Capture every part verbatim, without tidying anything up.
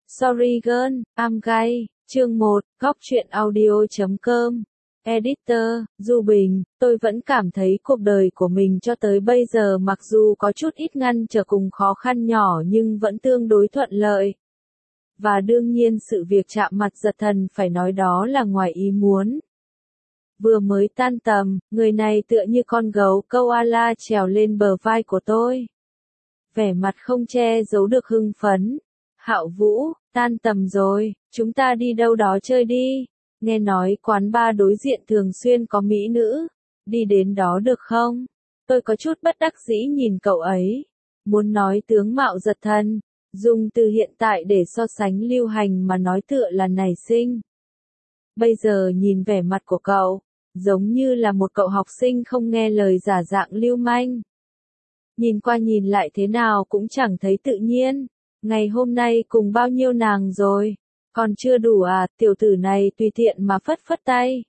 Sorry girl, I'm gay. Chương một, góc truyện audio chấm com. Editor, Du Bình, tôi vẫn cảm thấy cuộc đời của mình cho tới bây giờ mặc dù có chút ít ngăn trở cùng khó khăn nhỏ nhưng vẫn tương đối thuận lợi. Và đương nhiên sự việc chạm mặt giật thần phải nói đó là ngoài ý muốn. Vừa mới tan tầm, người này tựa như con gấu koala trèo lên bờ vai của tôi. Vẻ mặt không che giấu được hưng phấn. Hạo Vũ, tan tầm rồi, chúng ta đi đâu đó chơi đi. Nghe nói quán bar đối diện thường xuyên có mỹ nữ. Đi đến đó được không? Tôi có chút bất đắc dĩ nhìn cậu ấy. Muốn nói tướng mạo giật thần. Dùng từ hiện tại để so sánh lưu hành mà nói tựa là nảy sinh. Bây giờ nhìn vẻ mặt của cậu, giống như là một cậu học sinh không nghe lời giả dạng lưu manh. Nhìn qua nhìn lại thế nào cũng chẳng thấy tự nhiên. Ngày hôm nay cùng bao nhiêu nàng rồi? Còn chưa đủ à, tiểu tử này tùy tiện mà phất phất tay.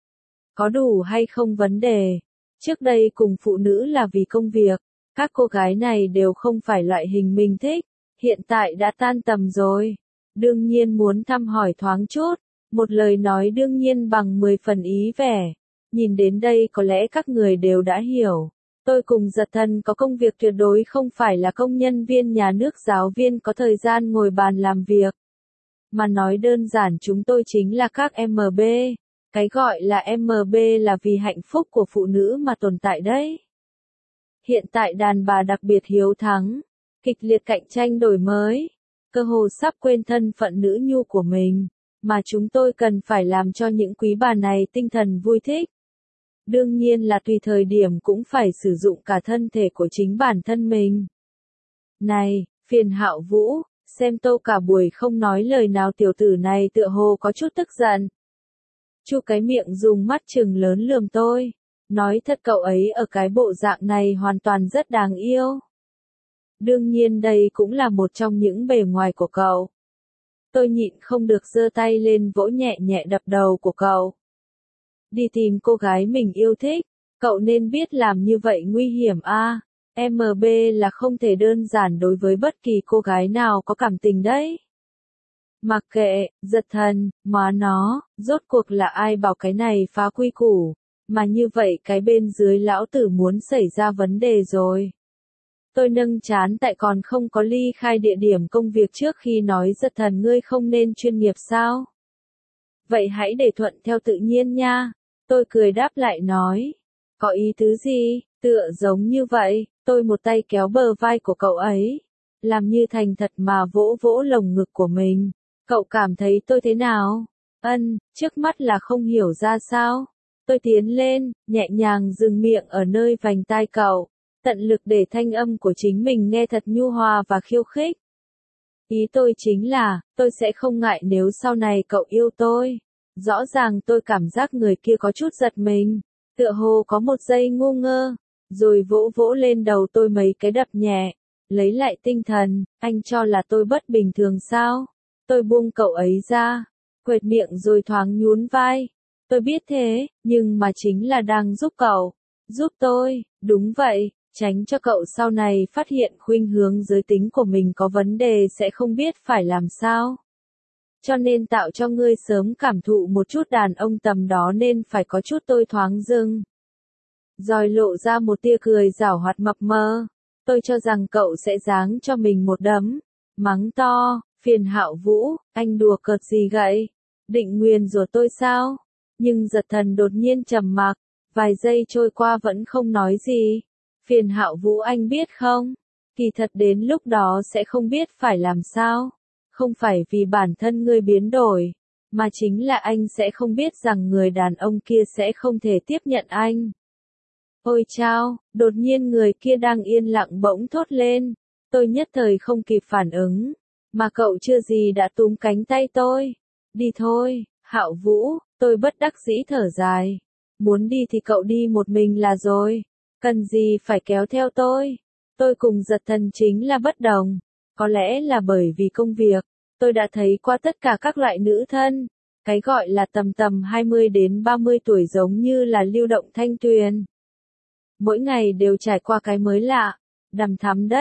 Có đủ hay không vấn đề. Trước đây cùng phụ nữ là vì công việc. Các cô gái này đều không phải loại hình mình thích. Hiện tại đã tan tầm rồi. Đương nhiên muốn thăm hỏi thoáng chút. Một lời nói đương nhiên bằng mười phần ý vẻ. Nhìn đến đây có lẽ các người đều đã hiểu. Tôi cùng giật thần có công việc tuyệt đối không phải là công nhân viên nhà nước giáo viên có thời gian ngồi bàn làm việc. Mà nói đơn giản chúng tôi chính là các em bê. Cái gọi là em bê là vì hạnh phúc của phụ nữ mà tồn tại đấy. Hiện tại đàn bà đặc biệt hiếu thắng, kịch liệt cạnh tranh đổi mới, cơ hồ sắp quên thân phận nữ nhu của mình, mà chúng tôi cần phải làm cho những quý bà này tinh thần vui thích. Đương nhiên là tùy thời điểm cũng phải sử dụng cả thân thể của chính bản thân mình. Này, phiền Hạo Vũ, xem tô cả buổi không nói lời nào tiểu tử này tựa hồ có chút tức giận. Chu cái miệng dùng mắt trừng lớn lườm tôi. Nói thật cậu ấy ở cái bộ dạng này hoàn toàn rất đáng yêu. Đương nhiên đây cũng là một trong những bề ngoài của cậu. Tôi nhịn không được giơ tay lên vỗ nhẹ nhẹ đập đầu của cậu. Đi tìm cô gái mình yêu thích, cậu nên biết làm như vậy nguy hiểm a. À, em bê là không thể đơn giản đối với bất kỳ cô gái nào có cảm tình đấy. Mặc kệ, giật thần, má nó, rốt cuộc là ai bảo cái này phá quy củ, mà như vậy cái bên dưới lão tử muốn xảy ra vấn đề rồi. Tôi nâng trán tại còn không có ly khai địa điểm công việc trước khi nói giật thần ngươi không nên chuyên nghiệp sao? Vậy hãy để thuận theo tự nhiên nha. Tôi cười đáp lại nói. Có ý tứ gì? Tựa giống như vậy, tôi một tay kéo bờ vai của cậu ấy. Làm như thành thật mà vỗ vỗ lồng ngực của mình. Cậu cảm thấy tôi thế nào? Ân, trước mắt là không hiểu ra sao. Tôi tiến lên, nhẹ nhàng dừng miệng ở nơi vành tai cậu. Tận lực để thanh âm của chính mình nghe thật nhu hòa và khiêu khích. Ý tôi chính là, tôi sẽ không ngại nếu sau này cậu yêu tôi. Rõ ràng tôi cảm giác người kia có chút giật mình, tựa hồ có một giây ngu ngơ, rồi vỗ vỗ lên đầu tôi mấy cái đập nhẹ, lấy lại tinh thần, anh cho là tôi bất bình thường sao? Tôi buông cậu ấy ra, quệt miệng rồi thoáng nhún vai. Tôi biết thế, nhưng mà chính là đang giúp cậu, giúp tôi, đúng vậy, tránh cho cậu sau này phát hiện khuynh hướng giới tính của mình có vấn đề sẽ không biết phải làm sao. Cho nên tạo cho ngươi sớm cảm thụ một chút đàn ông tầm đó nên phải có chút tôi thoáng dưng. Rồi lộ ra một tia cười giảo hoạt mập mờ. Tôi cho rằng cậu sẽ giáng cho mình một đấm. Mắng to, phiền Hạo Vũ, anh đùa cợt gì gậy? Định nguyền rủa tôi sao? Nhưng giật thần đột nhiên trầm mặc, vài giây trôi qua vẫn không nói gì. Phiền Hạo Vũ anh biết không? Kỳ thật đến lúc đó sẽ không biết phải làm sao. Không phải vì bản thân ngươi biến đổi, mà chính là anh sẽ không biết rằng người đàn ông kia sẽ không thể tiếp nhận anh. Ôi chao, đột nhiên người kia đang yên lặng bỗng thốt lên. Tôi nhất thời không kịp phản ứng, mà cậu chưa gì đã túm cánh tay tôi. Đi thôi, Hạo Vũ, tôi bất đắc dĩ thở dài. Muốn đi thì cậu đi một mình là rồi, cần gì phải kéo theo tôi. Tôi cùng giật thần chính là bất đồng. Có lẽ là bởi vì công việc, tôi đã thấy qua tất cả các loại nữ thân. Cái gọi là tầm tầm hai mươi đến ba mươi tuổi giống như là lưu động thanh tuyền. Mỗi ngày đều trải qua cái mới lạ, đằm thắm đấy.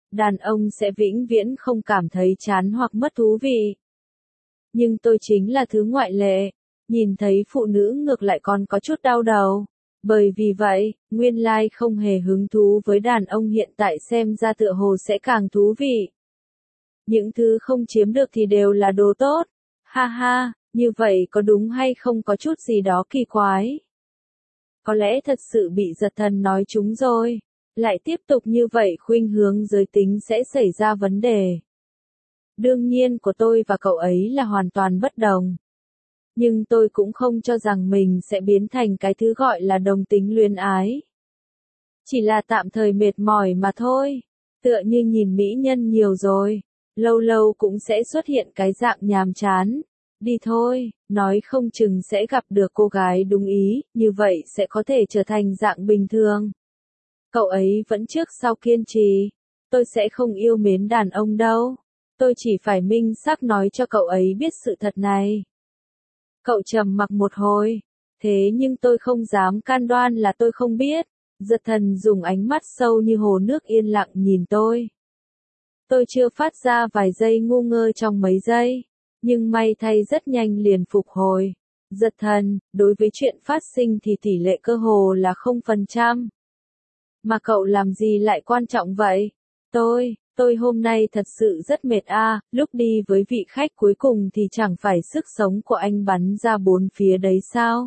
đàn ông sẽ vĩnh viễn không cảm thấy chán hoặc mất thú vị. Nhưng tôi chính là thứ ngoại lệ, nhìn thấy phụ nữ ngược lại còn có chút đau đầu. Bởi vì vậy, nguyên lai không hề hứng thú với đàn ông hiện tại xem ra tựa hồ sẽ càng thú vị. Những thứ không chiếm được thì đều là đồ tốt. Ha ha, như vậy có đúng hay không có chút gì đó kỳ quái. Có lẽ thật sự bị giật thần nói trúng rồi. Lại tiếp tục như vậy khuynh hướng giới tính sẽ xảy ra vấn đề. Đương nhiên của tôi và cậu ấy là hoàn toàn bất đồng. Nhưng tôi cũng không cho rằng mình sẽ biến thành cái thứ gọi là đồng tính luyến ái. Chỉ là tạm thời mệt mỏi mà thôi. Tựa như nhìn mỹ nhân nhiều rồi. Lâu lâu cũng sẽ xuất hiện cái dạng nhàm chán. Đi thôi, nói không chừng sẽ gặp được cô gái đúng ý, như vậy sẽ có thể trở thành dạng bình thường. Cậu ấy vẫn trước sau kiên trì. Tôi sẽ không yêu mến đàn ông đâu. Tôi chỉ phải minh xác nói cho cậu ấy biết sự thật này. Cậu trầm mặc một hồi. Thế nhưng tôi không dám can đoan là tôi không biết. Giật thần dùng ánh mắt sâu như hồ nước yên lặng nhìn tôi. Tôi chưa phát ra vài giây ngu ngơ trong mấy giây. Nhưng may thay rất nhanh liền phục hồi. Giật thần, đối với chuyện phát sinh thì tỷ lệ cơ hồ là không phần trăm. Mà cậu làm gì lại quan trọng vậy? Tôi, tôi hôm nay thật sự rất mệt a. À, lúc đi với vị khách cuối cùng thì chẳng phải sức sống của anh bắn ra bốn phía đấy sao?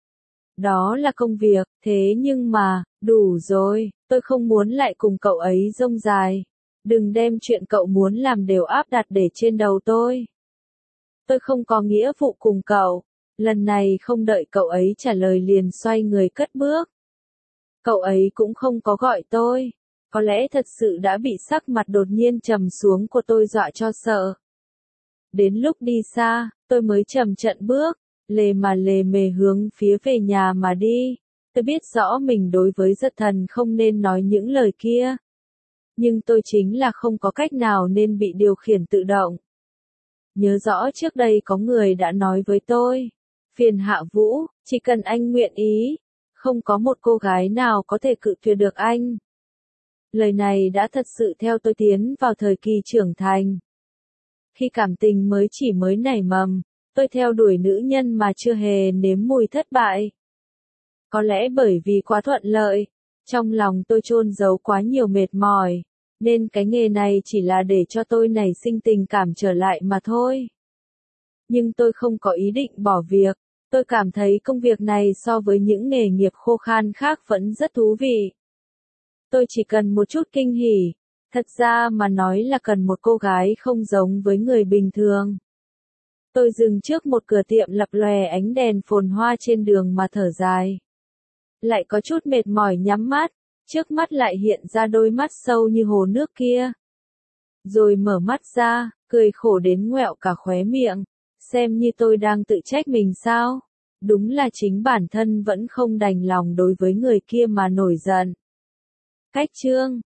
Đó là công việc, thế nhưng mà, đủ rồi, tôi không muốn lại cùng cậu ấy rông dài. Đừng đem chuyện cậu muốn làm đều áp đặt để trên đầu tôi. Tôi không có nghĩa vụ cùng cậu. Lần này không đợi cậu ấy trả lời liền xoay người cất bước. Cậu ấy cũng không có gọi tôi. Có lẽ thật sự đã bị sắc mặt đột nhiên trầm xuống của tôi dọa cho sợ. Đến lúc đi xa, tôi mới chậm trận bước, lề mà lề mề hướng phía về nhà mà đi. Tôi biết rõ mình đối với giật thần không nên nói những lời kia. Nhưng tôi chính là không có cách nào nên bị điều khiển tự động. Nhớ rõ trước đây có người đã nói với tôi. Phiền Hạ Vũ, chỉ cần anh nguyện ý. Không có một cô gái nào có thể cự tuyệt được anh. Lời này đã thật sự theo tôi tiến vào thời kỳ trưởng thành. Khi cảm tình mới chỉ mới nảy mầm, tôi theo đuổi nữ nhân mà chưa hề nếm mùi thất bại. Có lẽ bởi vì quá thuận lợi, trong lòng tôi chôn giấu quá nhiều mệt mỏi, nên cái nghề này chỉ là để cho tôi nảy sinh tình cảm trở lại mà thôi. Nhưng tôi không có ý định bỏ việc. Tôi cảm thấy công việc này so với những nghề nghiệp khô khan khác vẫn rất thú vị. Tôi chỉ cần một chút kinh hỉ. Thật ra mà nói là cần một cô gái không giống với người bình thường. Tôi dừng trước một cửa tiệm lập lòe ánh đèn phồn hoa trên đường mà thở dài. Lại có chút mệt mỏi nhắm mắt, trước mắt lại hiện ra đôi mắt sâu như hồ nước kia. Rồi mở mắt ra, cười khổ đến ngoẹo cả khóe miệng. Xem như tôi đang tự trách mình sao? Đúng là chính bản thân vẫn không đành lòng đối với người kia mà nổi giận. Cách chương